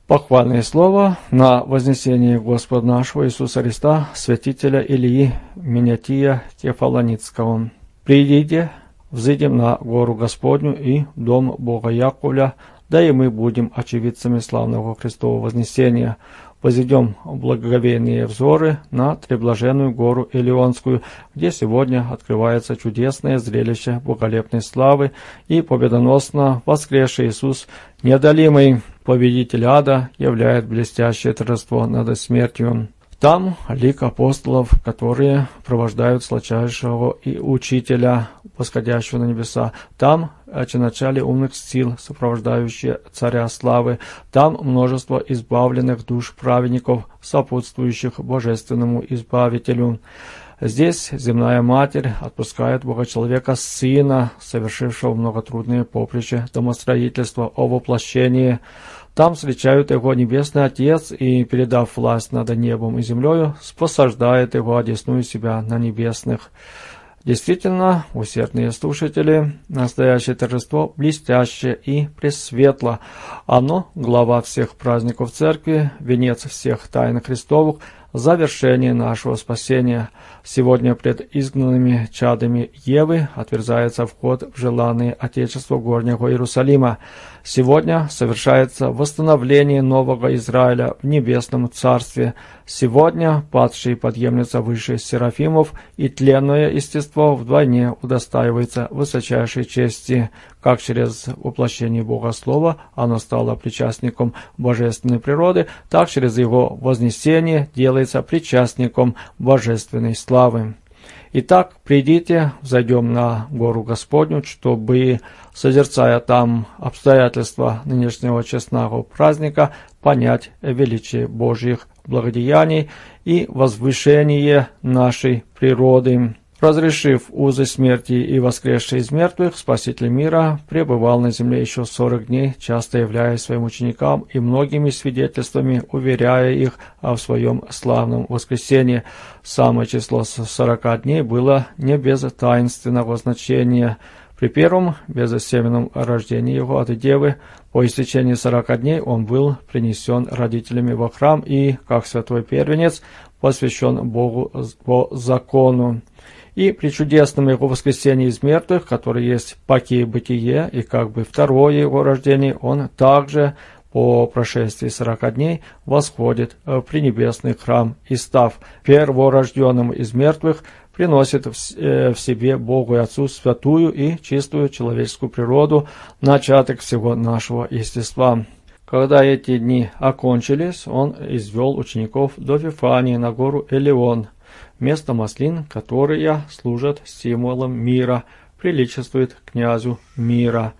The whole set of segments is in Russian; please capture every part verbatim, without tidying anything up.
Похвальное слово на вознесение Господа нашего Иисуса Христа, святителя Илии Минятия Кефалоницкого. «Придите, взыдем на гору Господню и дом Бога Яковля, да и мы будем очевидцами славного Христового вознесения. Возведем благоговейные взоры на треблаженную гору Илионскую, где сегодня открывается чудесное зрелище боголепной славы и победоносно воскресший Иисус, неодолимый победитель ада, являет блестящее торжество над смертью. Там лик апостолов, которые провождают сладчайшего и учителя, восходящего на небеса. Там начале умных сил, сопровождающие царя славы. Там множество избавленных душ праведников, сопутствующих божественному избавителю. Здесь земная Матерь отпускает Бога-человека Сына, совершившего многотрудные поприща домостроительства о воплощении. Там встречают его Небесный Отец и, передав власть над небом и землею, посаждает его одесную себя на небесных. Действительно, усердные слушатели, настоящее торжество блестяще и пресветло. Оно — глава всех праздников Церкви, венец всех тайн Христовых, завершение нашего спасения. Сегодня пред изгнанными чадами Евы отверзается вход в желанное Отечество горнего Иерусалима. Сегодня совершается восстановление нового Израиля в небесном царстве. Сегодня падший подъемлется выше серафимов, и тленное естество вдвойне удостаивается высочайшей чести. Как через воплощение Бога Слова оно стало причастником божественной природы, так через его вознесение делается причастником божественной славы. Итак, придите, взойдем на гору Господню, чтобы, созерцая там обстоятельства нынешнего честного праздника, понять величие Божьих благодеяний и возвышение нашей природы. Разрешив узы смерти и воскресший из мертвых, Спаситель мира пребывал на земле еще сорок дней, часто являясь своим ученикам и многими свидетельствами уверяя их в своем славном воскресении. Самое число сорока дней было не без таинственного значения. При первом безсеменном рождении его от девы, по истечении сорока дней он был принесен родителями во храм и, как святой первенец, посвящен Богу по закону. И при чудесном его воскресении из мертвых, который есть паки бытие, и как бы второе его рождение, он также по прошествии сорока дней восходит в пренебесный храм и, став перворожденным из мертвых, приносит в себе Богу и Отцу святую и чистую человеческую природу, начаток всего нашего естества. Когда эти дни окончились, он извел учеников до Вифании на гору Элеон. Место маслин, которые служат символом мира, приличествует князю мира.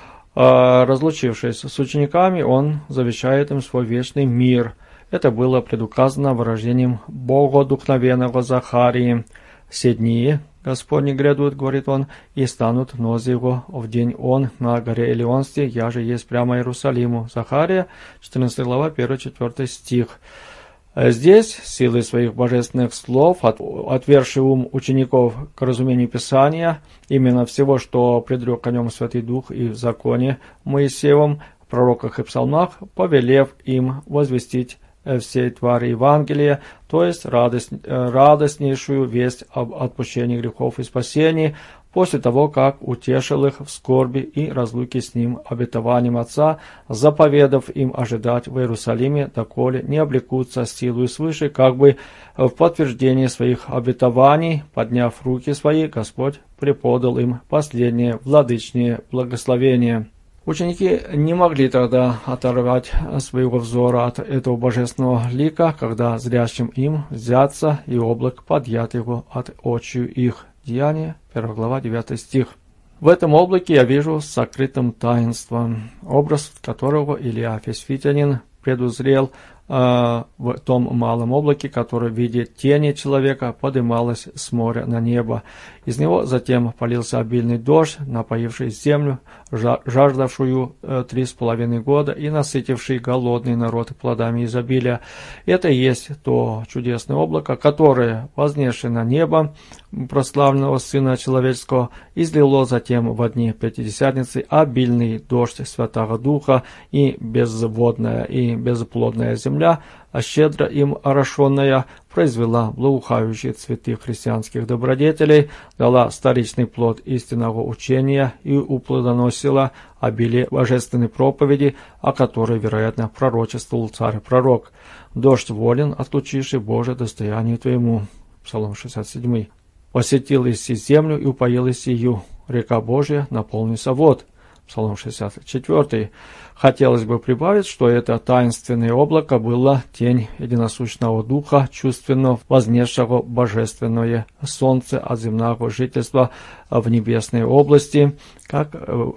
Разлучившись с учениками, он завещает им свой вечный мир. Это было предуказано выражением богодухновенного Захарии. «Все дни Господни грядут, — говорит он, — и станут нози его в день он на горе Элеонсте, я же есть прямо Иерусалиму». Захария, четырнадцатая глава, первый-четвертый стих. Здесь, силой своих божественных слов, от, отверший ум учеников к разумению Писания, именно всего, что предрек о нем Святый Дух и в законе Моисеевом, в пророках и псалмах, повелев им возвестить всей твари Евангелия, то есть радость, радостнейшую весть об отпущении грехов и спасении, после того, как утешил их в скорби и разлуке с ним обетованием Отца, заповедав им ожидать в Иерусалиме, доколе не облекутся силою свыше, как бы в подтверждение своих обетований, подняв руки свои, Господь преподал им последнее владычное благословение. Ученики не могли тогда оторвать своего взора от этого божественного лика, когда зрящим им взяться, и облак подъят его от очию их. Деяния, первая глава, девятый стих. В этом облаке я вижу сокрытым таинством, образ которого Илия Фесвитянин предузрел в том малом облаке, которое в виде тени человека подымалось с моря на небо. Из него затем полился обильный дождь, напоивший землю, жаждавшую три с половиной года и насытивший голодный народ плодами изобилия. Это и есть то чудесное облако, которое, вознесшее на небо прославленного Сына Человеческого, излило затем во дни Пятидесятницы обильный дождь Святого Духа, и безводная и безплодная земля, а щедро им орошенная, произвела благоухающие цветы христианских добродетелей, дала старичный плод истинного учения и уплодоносила обилие божественной проповеди, о которой, вероятно, пророчествовал царь-пророк. «Дождь волен, отлучивший Божие достоянию твоему». Псалом шестьдесят семь. «Посетил Иси землю и упоил Исию. Река Божья наполнится вод». Псалом шестьдесят четыре. Хотелось бы прибавить, что это таинственное облако было тень единосущного Духа, чувственно вознесшего божественное солнце от земного жительства в небесной области, как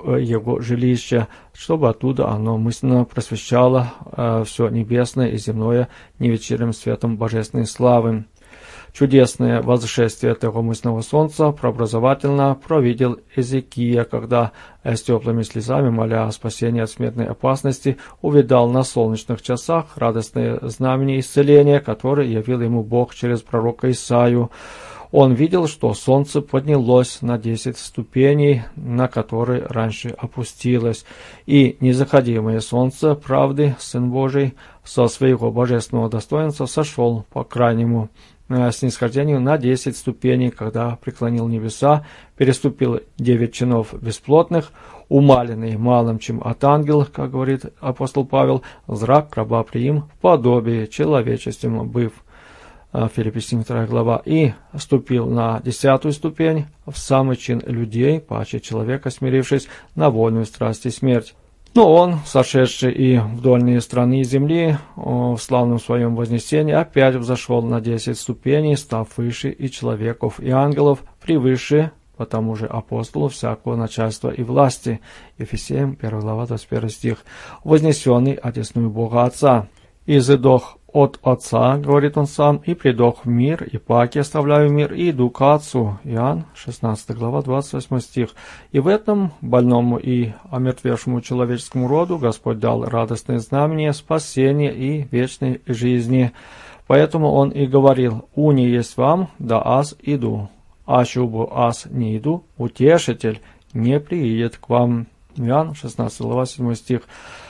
его жилище, чтобы оттуда оно мысленно просвещало все небесное и земное невечерним светом божественной славы. Чудесное восшествие этого мысленного солнца прообразовательно провидел Эзекия, когда с теплыми слезами, моля о спасении от смертной опасности, увидал на солнечных часах радостное знамение исцеления, которое явил ему Бог через пророка Исаию. Он видел, что солнце поднялось на десять ступеней, на которые раньше опустилось, и незаходимое солнце правды, Сын Божий, со своего божественного достоинства сошел по крайнему снисхождению на десять ступеней, когда преклонил небеса, переступил девять чинов бесплотных, умаленный малым, чем от ангел, как говорит апостол Павел, зрак раба приим, в подобии человечеством быв. Филиппийским вторая глава, и ступил на десятую ступень, в самый чин людей, паче человека, смирившись на вольную страсть и смерть. Но он, сошедший и в дольние страны земли, в славном своем вознесении, опять взошел на десять ступеней, став выше и человеков, и ангелов, превыше по тому же апостолу всякого начальства и власти. Ефесеям первая глава, двадцать первый стих. Вознесенный одесную Бога Отца. «Изыдох от Отца, — говорит он сам, — и придох в мир, и паки оставляю мир, и иду к Отцу». Иоанн, шестнадцатая глава, двадцать восьмой стих. И в этом больному и омертвевшему человеческому роду Господь дал радостное знамение спасения и вечной жизни. Поэтому он и говорил: «Уни есть вам, да аз иду, а чубу аз не иду, утешитель не приидет к вам». Иоанн, шестнадцатая глава, седьмой стих.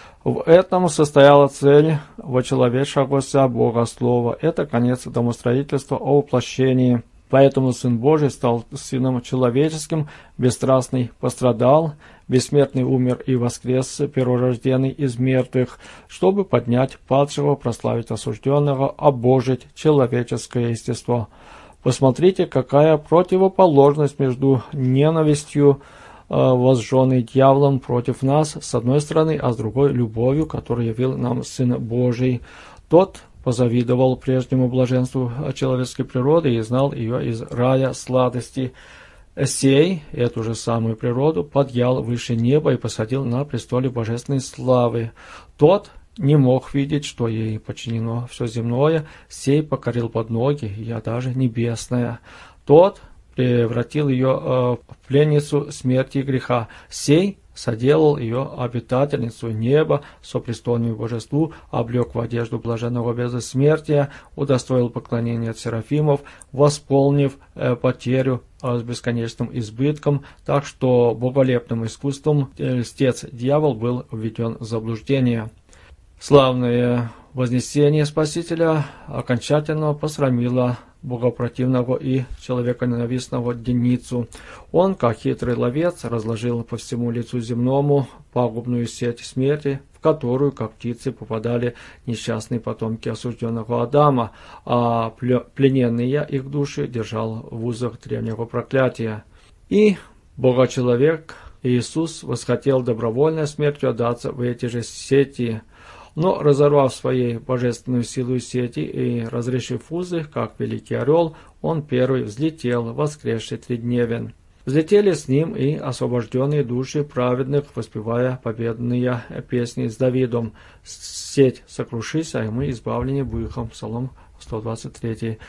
В этом состояла цель вочеловечегося Бога Слова. Это конец домостроительства о воплощении. Поэтому Сын Божий стал Сыном Человеческим, бесстрастный пострадал, бессмертный умер и воскрес, перворожденный из мертвых, чтобы поднять падшего, прославить осужденного, обожить человеческое естество. Посмотрите, какая противоположность между ненавистью, возжженный дьяволом против нас, с одной стороны, а с другой — любовью, которую явил нам Сын Божий. Тот позавидовал прежнему блаженству человеческой природы и знал ее из рая сладости. Сей эту же самую природу подъял выше неба и посадил на престоле божественной славы. Тот не мог видеть, что ей подчинено все земное, сей покорил под ноги, я даже небесная. Тот превратил ее э, в пленницу смерти и греха. Сей соделал ее обитательницу неба, сопрестольную божеству, облег в одежду блаженного безсмертия, удостоил поклонения от серафимов, восполнив э, потерю э, с бесконечным избытком, так что боголепным искусством э, льстец дьявол был введен в заблуждение. Славное вознесение Спасителя окончательно посрамило богопротивного и человеконенавистного Деницу. Он, как хитрый ловец, разложил по всему лицу земному пагубную сеть смерти, в которую, как птицы, попадали несчастные потомки осужденного Адама, а плененные их души держал в узах древнего проклятия. И Богочеловек Иисус восхотел добровольно смертью отдаться в эти же сети, но, разорвав своей божественную силу сети и разрешив узы, как великий орел, он первый взлетел, воскресший тридневен. Взлетели с ним и освобожденные души праведных, воспевая победные песни с Давидом. Сеть сокрушись, а мы избавлены выхом. Псалом сто двадцать три.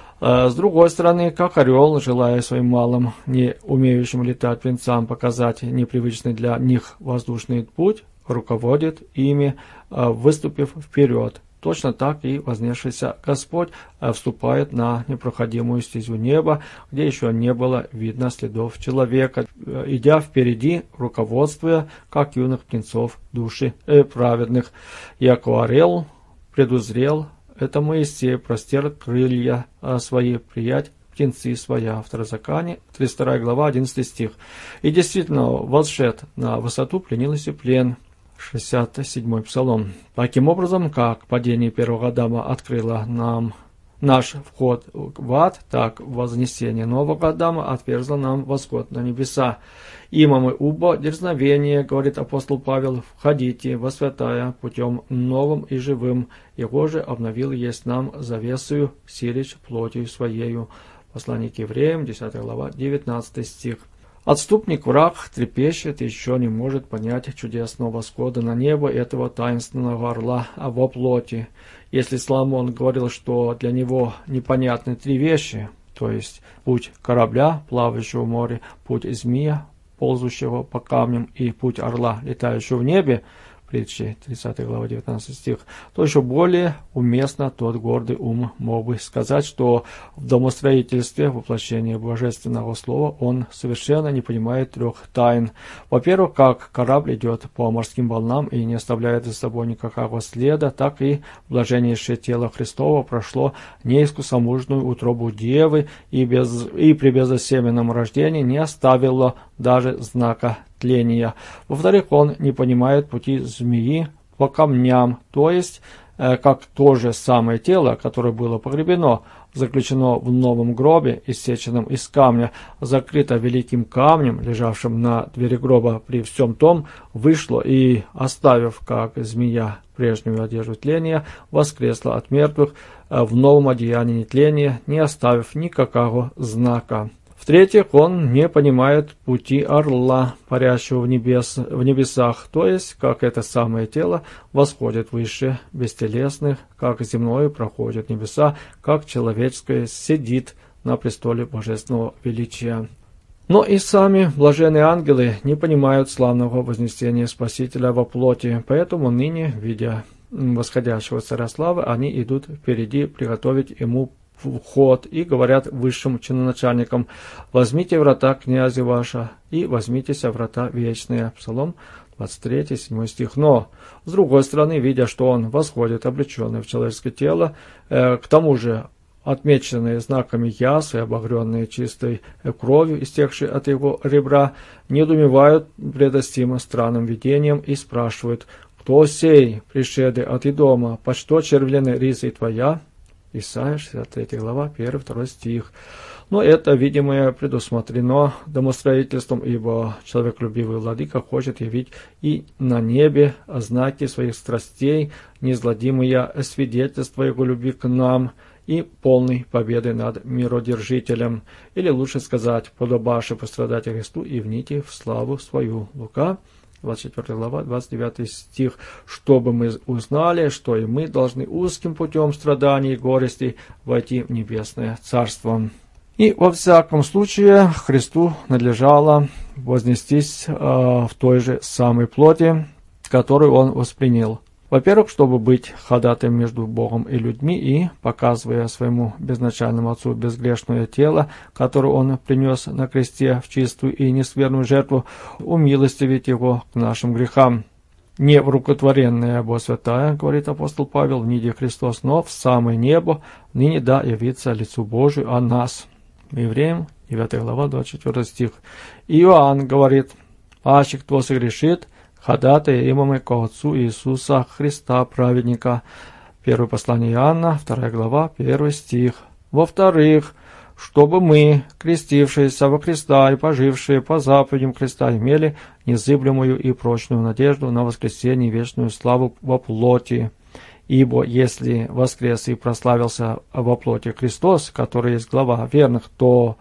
С другой стороны, как орел, желая своим малым, не умеющим летать птенцам показать непривычный для них воздушный путь, руководит ими, выступив вперед. Точно так и вознесшийся Господь вступает на непроходимую стезю неба, где еще не было видно следов человека, идя впереди, руководствуя, как юных птенцов души э, праведных. Яко орел предузрел, это Моисей простер крылья свои, приять птенцы своя. Второзаконие, тридцать вторая глава, одиннадцатый стих. И действительно, восшед на высоту, пленился плен. шестьдесят седьмой псалом. Таким образом, как падение первого Адама открыло нам наш вход в ад, так вознесение нового Адама отверзло нам восход на небеса. Има мы убо дерзновение, говорит апостол Павел, входите во святая путем новым и живым. Его же обновил есть нам завесую, силич плотью своею. Послание к евреям, десятая глава, девятнадцатый стих. Отступник, враг, трепещет и еще не может понять чудесного восхода на небо этого таинственного орла во плоти. Если Соломон говорил, что для него непонятны три вещи, то есть путь корабля, плавающего в море, путь змея, ползущего по камням, и путь орла, летающего в небе, притчи, тридцатая глава, девятнадцатый стих, то еще более уместно тот гордый ум мог бы сказать, что в домостроительстве воплощения божественного слова он совершенно не понимает трех тайн. Во-первых, как корабль идет по морским волнам и не оставляет за собой никакого следа, так и блаженнейшее тело Христово прошло неискусомужную утробу девы и, без, и при безосеменном рождении не оставило даже знака тления. Во-вторых, он не понимает пути змеи по камням, то есть, э, как то же самое тело, которое было погребено, заключено в новом гробе, иссеченном из камня, закрыто великим камнем, лежавшим на двери гроба, при всем том вышло и, оставив, как змея, прежнюю одежду тления, воскресло от мертвых э, в новом одеянии тления, не оставив никакого знака. В-третьих, он не понимает пути орла, парящего в, небес, в небесах, то есть, как это самое тело восходит выше бестелесных, как земное проходит небеса, как человеческое сидит на престоле божественного величия. Но и сами блаженные ангелы не понимают славного вознесения Спасителя во плоти, поэтому ныне, видя восходящего царя славы, они идут впереди приготовить ему вход и говорят высшим чиноначальникам: возьмите врата князя ваша и возьмитесь врата вечные. Псалом двадцать три, седьмой стих. Но, с другой стороны, видя, что он восходит облеченный в человеческое тело, э, к тому же отмеченные знаками язв и обогренные чистой кровью, истекшей от его ребра, недоумевают предостимо странным видением и спрашивают: кто сей, пришедший от Идома, по что червлены ризой твоя? Исайя, шестьдесят третья глава, первый-второй стих. Но это, видимо, предусмотрено домостроительством, ибо человеколюбивый владыка хочет явить и на небе знаки своих страстей, неизгладимые свидетельства его любви к нам и полной победы над миродержителем. Или лучше сказать, подобавши пострадать Христу и вните в славу свою. Лука, двадцать четвёртая глава, двадцать девятый стих, чтобы мы узнали, что и мы должны узким путем страданий и горестей войти в небесное царство. И во всяком случае Христу надлежало вознестись э, в той же самой плоти, которую он воспринял. Во-первых, чтобы быть ходатаем между Богом и людьми и, показывая своему безначальному Отцу безгрешное тело, которое он принес на кресте в чистую и нескверную жертву, умилостивить его к нашим грехам. Не в рукотворенное Бо святая, говорит апостол Павел, в ниде Христос, но в самое небо ныне да явится лицу Божию о нас. Евреям, девятая глава, двадцать четвёртый стих. Иоанн говорит: аще кто согрешит, ходатай имаме ко Отцу Иисуса Христа, праведника. Первое послание Иоанна, вторая глава, первый стих. Во-вторых, чтобы мы, крестившиеся во Христа и пожившие по заповедям Христа, имели незыблемую и прочную надежду на воскресение и вечную славу во плоти. Ибо если воскрес и прославился во плоти Христос, который есть глава верных, то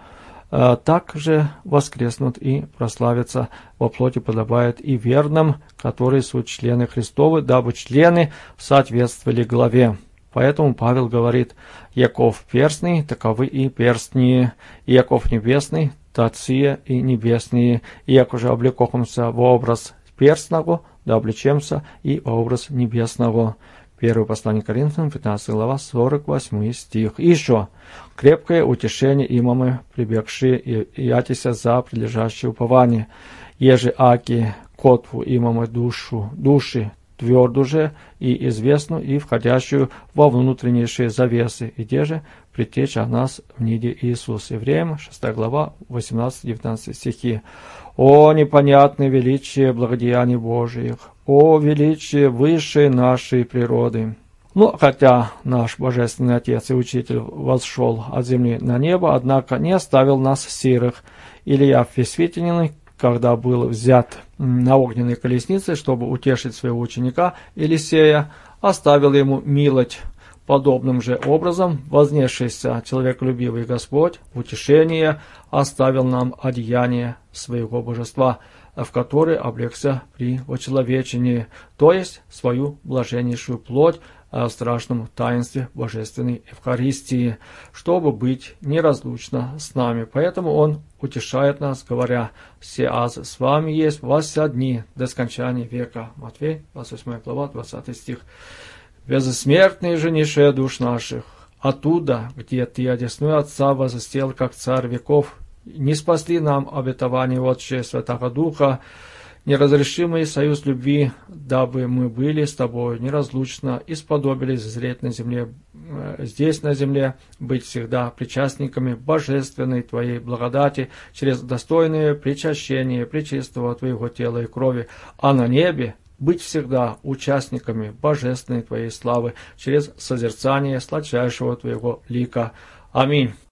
так же воскреснут и прославятся во плоти подобает и верным, которые суть члены Христовы, дабы члены соответствовали главе. Поэтому Павел говорит: «Яков перстный, таковы и перстни, и Яков небесный, тация и небесные, и як уже облекохомся во образ перстного, да облечемся и во образ небесного». Первое послание Коринфянам, пятнадцатая глава, сорок восьмой стих. И еще. «Крепкое утешение имамы, прибегшие и ятися за прилежащее упование, еже аки котву имамы душу, души тверду же и известну, и входящую во внутреннейшие завесы, и те же предтеча нас в ниде Иисус». Евреям, шестая глава, восемнадцатый-девятнадцатый стихи. «О непонятное величие благодеяний Божиих! О величие высшей нашей природы!» Ну, хотя наш Божественный Отец и Учитель восшел от земли на небо, однако не оставил нас сирых. Илья Всесвятитель, когда был взят на огненной колеснице, чтобы утешить своего ученика Елисея, оставил ему милость. Подобным же образом вознесшийся человеколюбивый Господь в утешение оставил нам одеяние своего божества, в которое облегся при очеловечении, то есть свою блаженнейшую плоть в страшном таинстве Божественной Евхаристии, чтобы быть неразлучно с нами. Поэтому Он утешает нас, говоря: «Се аз с вами есть во все дни до скончания века». Матфей, двадцать восьмая глава, двадцатый стих. «Безсмертный же нише душ наших, оттуда, где Ты одесную Отца возостел, как Царь веков, не спасли нам обетование Отче Святого Духа, неразрешимый союз любви, дабы мы были с Тобой неразлучно и сподобились зреть на земле, здесь на земле, быть всегда причастниками божественной Твоей благодати через достойное причащение пречистого Твоего тела и крови, а на небе быть всегда участниками божественной Твоей славы через созерцание сладчайшего Твоего лика. Аминь».